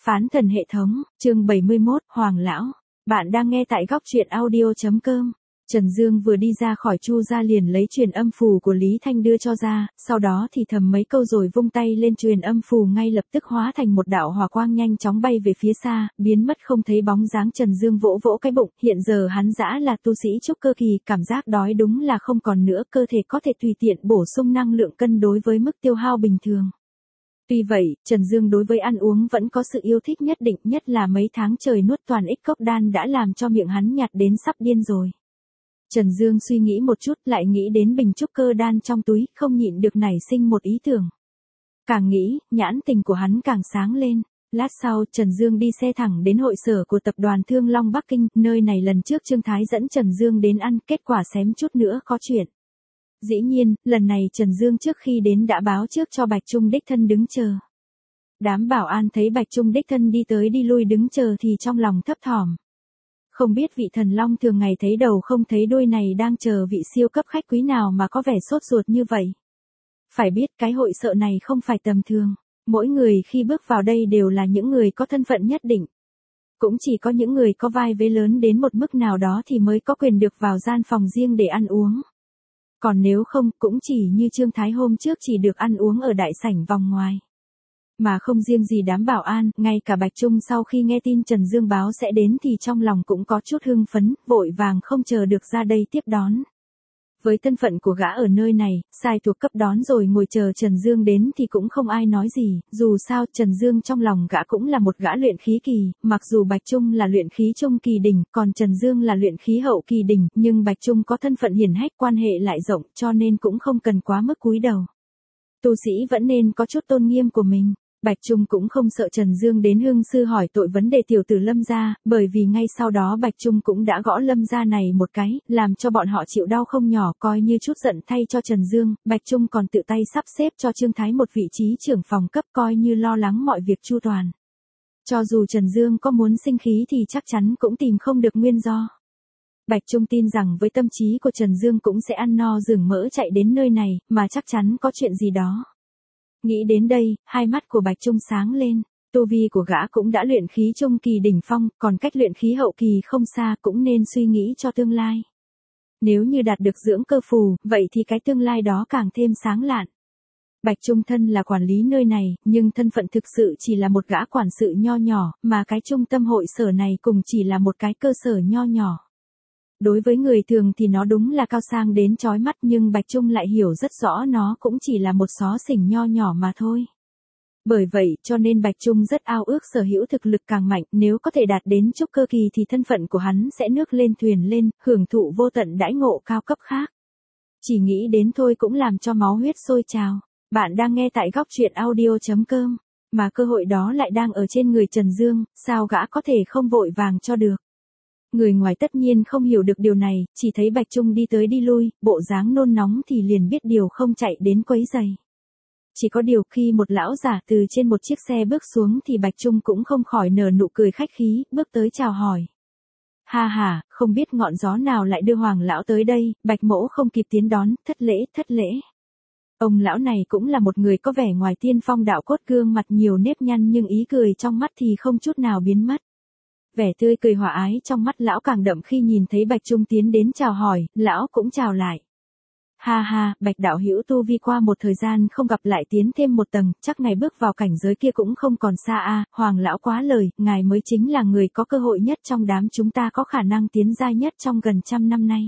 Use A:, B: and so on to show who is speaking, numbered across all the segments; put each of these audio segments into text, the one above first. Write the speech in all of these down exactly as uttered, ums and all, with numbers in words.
A: Phán thần hệ thống, chương bảy mươi mốt, Hoàng lão. Bạn đang nghe tại góc truyện audio chấm com. Trần Dương vừa đi ra khỏi Chu gia liền lấy truyền âm phù của Lý Thanh đưa cho ra, sau đó thì thầm mấy câu rồi vung tay lên truyền âm phù ngay lập tức hóa thành một đạo hỏa quang nhanh chóng bay về phía xa, biến mất không thấy bóng dáng. Trần Dương vỗ vỗ cái bụng, hiện giờ hắn dã là tu sĩ trúc cơ kỳ, cảm giác đói đúng là không còn nữa, cơ thể có thể tùy tiện bổ sung năng lượng cân đối với mức tiêu hao bình thường. Tuy vậy, Trần Dương đối với ăn uống vẫn có sự yêu thích nhất định, nhất là mấy tháng trời nuốt toàn ích cốc đan đã làm cho miệng hắn nhạt đến sắp điên rồi. Trần Dương suy nghĩ một chút lại nghĩ đến bình trúc cơ đan trong túi, không nhịn được nảy sinh một ý tưởng. Càng nghĩ, nhãn tình của hắn càng sáng lên. Lát sau, Trần Dương đi xe thẳng đến hội sở của tập đoàn Thương Long Bắc Kinh, nơi này lần trước Trương Thái dẫn Trần Dương đến ăn, kết quả xém chút nữa có chuyện. Dĩ nhiên, lần này Trần Dương trước khi đến đã báo trước cho Bạch Trung đích thân đứng chờ. Đám bảo an thấy Bạch Trung đích thân đi tới đi lui đứng chờ thì trong lòng thấp thỏm. Không biết vị thần long thường ngày thấy đầu không thấy đuôi này đang chờ vị siêu cấp khách quý nào mà có vẻ sốt ruột như vậy. Phải biết cái hội sở này không phải tầm thường, mỗi người khi bước vào đây đều là những người có thân phận nhất định. Cũng chỉ có những người có vai vế lớn đến một mức nào đó thì mới có quyền được vào gian phòng riêng để ăn uống. Còn nếu không, cũng chỉ như Trương Thái hôm trước chỉ được ăn uống ở đại sảnh vòng ngoài. Mà không riêng gì đám bảo an, ngay cả Bạch Trung sau khi nghe tin Trần Dương báo sẽ đến thì trong lòng cũng có chút hưng phấn, vội vàng không chờ được ra đây tiếp đón. Với thân phận của gã ở nơi này, sai thuộc cấp đón rồi ngồi chờ Trần Dương đến thì cũng không ai nói gì, dù sao Trần Dương trong lòng gã cũng là một gã luyện khí kỳ, mặc dù Bạch Trung là luyện khí trung kỳ đỉnh, còn Trần Dương là luyện khí hậu kỳ đỉnh, nhưng Bạch Trung có thân phận hiển hách, quan hệ lại rộng, cho nên cũng không cần quá mức cúi đầu. Tu sĩ vẫn nên có chút tôn nghiêm của mình. Bạch Trung cũng không sợ Trần Dương đến hương sư hỏi tội vấn đề tiểu tử Lâm gia, bởi vì ngay sau đó Bạch Trung cũng đã gõ Lâm gia này một cái, làm cho bọn họ chịu đau không nhỏ, coi như chút giận thay cho Trần Dương. Bạch Trung còn tự tay sắp xếp cho Trương Thái một vị trí trưởng phòng cấp, coi như lo lắng mọi việc chu toàn. Cho dù Trần Dương có muốn sinh khí thì chắc chắn cũng tìm không được nguyên do. Bạch Trung tin rằng với tâm trí của Trần Dương cũng sẽ ăn no rừng mỡ chạy đến nơi này, mà chắc chắn có chuyện gì đó. Nghĩ đến đây, hai mắt của Bạch Trung sáng lên, tu vi của gã cũng đã luyện khí trung kỳ đỉnh phong, còn cách luyện khí hậu kỳ không xa, cũng nên suy nghĩ cho tương lai. Nếu như đạt được dưỡng cơ phù, vậy thì cái tương lai đó càng thêm sáng lạn. Bạch Trung thân là quản lý nơi này, nhưng thân phận thực sự chỉ là một gã quản sự nho nhỏ, mà cái trung tâm hội sở này cùng chỉ là một cái cơ sở nho nhỏ. Đối với người thường thì nó đúng là cao sang đến chói mắt, nhưng Bạch Trung lại hiểu rất rõ nó cũng chỉ là một xó xỉnh nho nhỏ mà thôi. Bởi vậy, cho nên Bạch Trung rất ao ước sở hữu thực lực càng mạnh, nếu có thể đạt đến trúc cơ kỳ thì thân phận của hắn sẽ nước lên thuyền lên, hưởng thụ vô tận đãi ngộ cao cấp khác. Chỉ nghĩ đến thôi cũng làm cho máu huyết sôi trào. Bạn đang nghe tại góc truyện audio chấm com, mà cơ hội đó lại đang ở trên người Trần Dương, sao gã có thể không vội vàng cho được. Người ngoài tất nhiên không hiểu được điều này, chỉ thấy Bạch Trung đi tới đi lui, bộ dáng nôn nóng thì liền biết điều không chạy đến quấy giày. Chỉ có điều khi một lão giả từ trên một chiếc xe bước xuống thì Bạch Trung cũng không khỏi nở nụ cười khách khí, bước tới chào hỏi. Ha ha, không biết ngọn gió nào lại đưa Hoàng lão tới đây, Bạch mỗ không kịp tiến đón, thất lễ, thất lễ. Ông lão này cũng là một người có vẻ ngoài tiên phong đạo cốt, gương mặt nhiều nếp nhăn nhưng ý cười trong mắt thì không chút nào biến mất. Vẻ tươi cười hòa ái trong mắt lão càng đậm khi nhìn thấy Bạch Trung tiến đến chào hỏi, lão cũng chào lại. Ha ha, Bạch đạo hữu tu vi qua một thời gian không gặp lại tiến thêm một tầng, chắc ngày bước vào cảnh giới kia cũng không còn xa a. À, Hoàng lão quá lời, ngài mới chính là người có cơ hội nhất trong đám chúng ta, có khả năng tiến giai nhất trong gần trăm năm nay.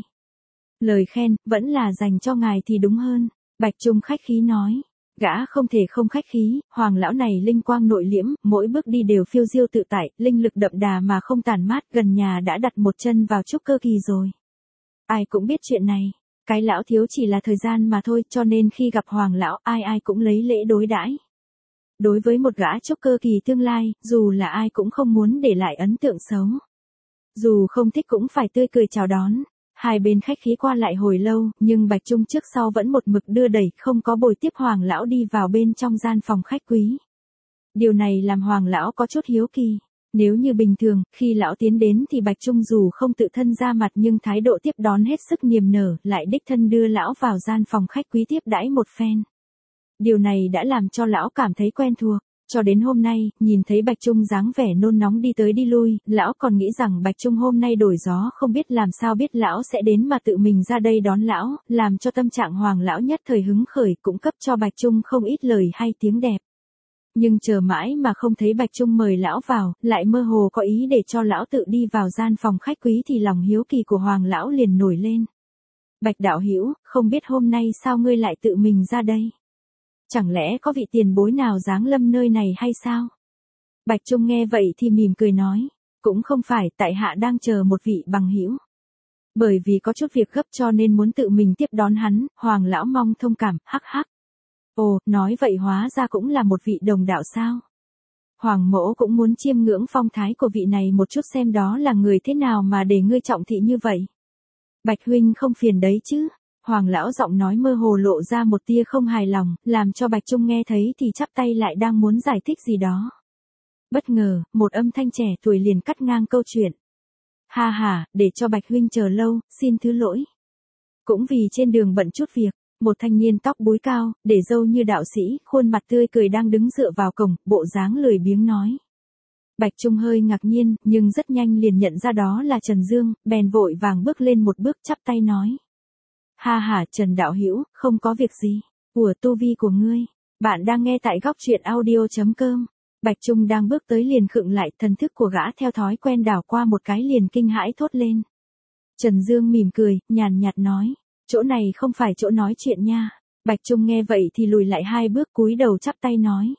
A: Lời khen, vẫn là dành cho ngài thì đúng hơn, Bạch Trung khách khí nói. Gã không thể không khách khí, Hoàng lão này linh quang nội liễm, mỗi bước đi đều phiêu diêu tự tại, linh lực đậm đà mà không tàn mát, gần nhà đã đặt một chân vào trúc cơ kỳ rồi. Ai cũng biết chuyện này, cái lão thiếu chỉ là thời gian mà thôi, cho nên khi gặp Hoàng lão, ai ai cũng lấy lễ đối đãi. Đối với một gã trúc cơ kỳ tương lai, dù là ai cũng không muốn để lại ấn tượng xấu. Dù không thích cũng phải tươi cười chào đón. Hai bên khách khí qua lại hồi lâu, nhưng Bạch Trung trước sau vẫn một mực đưa đẩy, không có bồi tiếp Hoàng lão đi vào bên trong gian phòng khách quý. Điều này làm Hoàng lão có chút hiếu kỳ. Nếu như bình thường, khi lão tiến đến thì Bạch Trung dù không tự thân ra mặt nhưng thái độ tiếp đón hết sức niềm nở, lại đích thân đưa lão vào gian phòng khách quý tiếp đãi một phen. Điều này đã làm cho lão cảm thấy quen thuộc. Cho đến hôm nay, nhìn thấy Bạch Trung dáng vẻ nôn nóng đi tới đi lui, lão còn nghĩ rằng Bạch Trung hôm nay đổi gió không biết làm sao biết lão sẽ đến mà tự mình ra đây đón lão, làm cho tâm trạng Hoàng lão nhất thời hứng khởi cũng cấp cho Bạch Trung không ít lời hay tiếng đẹp. Nhưng chờ mãi mà không thấy Bạch Trung mời lão vào, lại mơ hồ có ý để cho lão tự đi vào gian phòng khách quý thì lòng hiếu kỳ của Hoàng lão liền nổi lên. Bạch đạo hữu, không biết hôm nay sao ngươi lại tự mình ra đây? Chẳng lẽ có vị tiền bối nào giáng lâm nơi này hay sao? Bạch Trung nghe vậy thì mỉm cười nói, cũng không phải, tại hạ đang chờ một vị bằng hữu. Bởi vì có chút việc gấp cho nên muốn tự mình tiếp đón hắn, Hoàng lão mong thông cảm, hắc hắc. Ồ, nói vậy hóa ra cũng là một vị đồng đạo sao? Hoàng mỗ cũng muốn chiêm ngưỡng phong thái của vị này một chút xem đó là người thế nào mà để ngươi trọng thị như vậy. Bạch huynh không phiền đấy chứ? Hoàng lão giọng nói mơ hồ lộ ra một tia không hài lòng, làm cho Bạch Trung nghe thấy thì chắp tay lại đang muốn giải thích gì đó. Bất ngờ, một âm thanh trẻ tuổi liền cắt ngang câu chuyện. Ha ha, để cho Bạch huynh chờ lâu, xin thứ lỗi. Cũng vì trên đường bận chút việc, một thanh niên tóc búi cao, để râu như đạo sĩ, khuôn mặt tươi cười đang đứng dựa vào cổng, bộ dáng lười biếng nói. Bạch Trung hơi ngạc nhiên, nhưng rất nhanh liền nhận ra đó là Trần Dương, bèn vội vàng bước lên một bước chắp tay nói. Ha ha, Trần đạo hữu, không có việc gì. Của tu vi của ngươi. Bạn đang nghe tại góc truyện audio chấm com. Bạch Trung đang bước tới liền khựng lại, thần thức của gã theo thói quen đảo qua một cái liền kinh hãi thốt lên. Trần Dương mỉm cười, nhàn nhạt nói. Chỗ này không phải chỗ nói chuyện nha. Bạch Trung nghe vậy thì lùi lại hai bước cúi đầu chắp tay nói.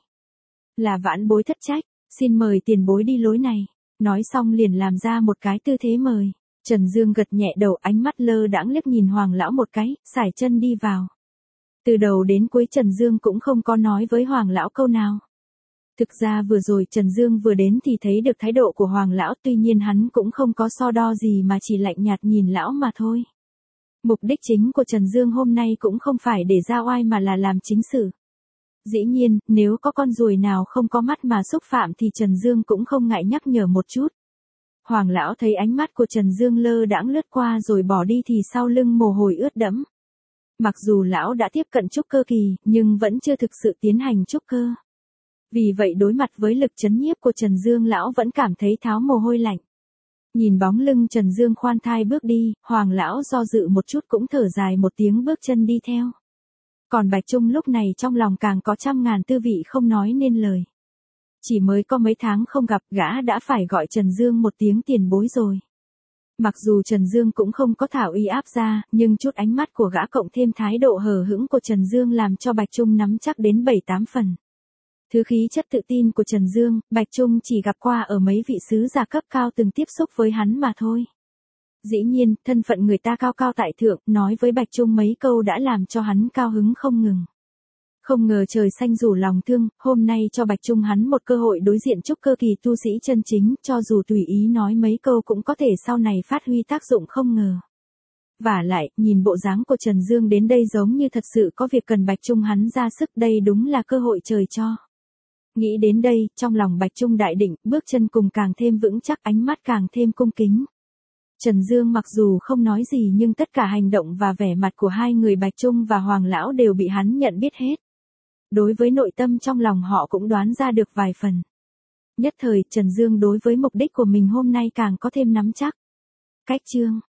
A: Là vãn bối thất trách, xin mời tiền bối đi lối này. Nói xong liền làm ra một cái tư thế mời. Trần Dương gật nhẹ đầu, ánh mắt lơ đãng liếc nhìn Hoàng lão một cái, sải chân đi vào. Từ đầu đến cuối Trần Dương cũng không có nói với Hoàng lão câu nào. Thực ra vừa rồi Trần Dương vừa đến thì thấy được thái độ của Hoàng lão, tuy nhiên hắn cũng không có so đo gì mà chỉ lạnh nhạt nhìn lão mà thôi. Mục đích chính của Trần Dương hôm nay cũng không phải để ra oai mà là làm chính sự. Dĩ nhiên, nếu có con ruồi nào không có mắt mà xúc phạm thì Trần Dương cũng không ngại nhắc nhở một chút. Hoàng lão thấy ánh mắt của Trần Dương lơ đãng lướt qua rồi bỏ đi thì sau lưng mồ hôi ướt đẫm. Mặc dù lão đã tiếp cận trúc cơ kỳ, nhưng vẫn chưa thực sự tiến hành trúc cơ. Vì vậy đối mặt với lực chấn nhiếp của Trần Dương lão vẫn cảm thấy tháo mồ hôi lạnh. Nhìn bóng lưng Trần Dương khoan thai bước đi, Hoàng lão do dự một chút cũng thở dài một tiếng bước chân đi theo. Còn Bạch Trung lúc này trong lòng càng có trăm ngàn tư vị không nói nên lời. Chỉ mới có mấy tháng không gặp, gã đã phải gọi Trần Dương một tiếng tiền bối rồi. Mặc dù Trần Dương cũng không có thảo uy áp ra, nhưng chút ánh mắt của gã cộng thêm thái độ hờ hững của Trần Dương làm cho Bạch Trung nắm chắc đến bảy tám phần. Thứ khí chất tự tin của Trần Dương, Bạch Trung chỉ gặp qua ở mấy vị sứ giả cấp cao từng tiếp xúc với hắn mà thôi. Dĩ nhiên, thân phận người ta cao cao tại thượng, nói với Bạch Trung mấy câu đã làm cho hắn cao hứng không ngừng. Không ngờ trời xanh rủ lòng thương, hôm nay cho Bạch Trung hắn một cơ hội đối diện trúc cơ kỳ tu sĩ chân chính, cho dù tùy ý nói mấy câu cũng có thể sau này phát huy tác dụng không ngờ. Vả lại, nhìn bộ dáng của Trần Dương đến đây giống như thật sự có việc cần Bạch Trung hắn ra sức, đây đúng là cơ hội trời cho. Nghĩ đến đây, trong lòng Bạch Trung đại định, bước chân cùng càng thêm vững chắc, ánh mắt càng thêm cung kính. Trần Dương mặc dù không nói gì nhưng tất cả hành động và vẻ mặt của hai người Bạch Trung và Hoàng lão đều bị hắn nhận biết hết. Đối với nội tâm trong lòng họ cũng đoán ra được vài phần. Nhất thời, Trần Dương đối với mục đích của mình hôm nay càng có thêm nắm chắc. Cách chương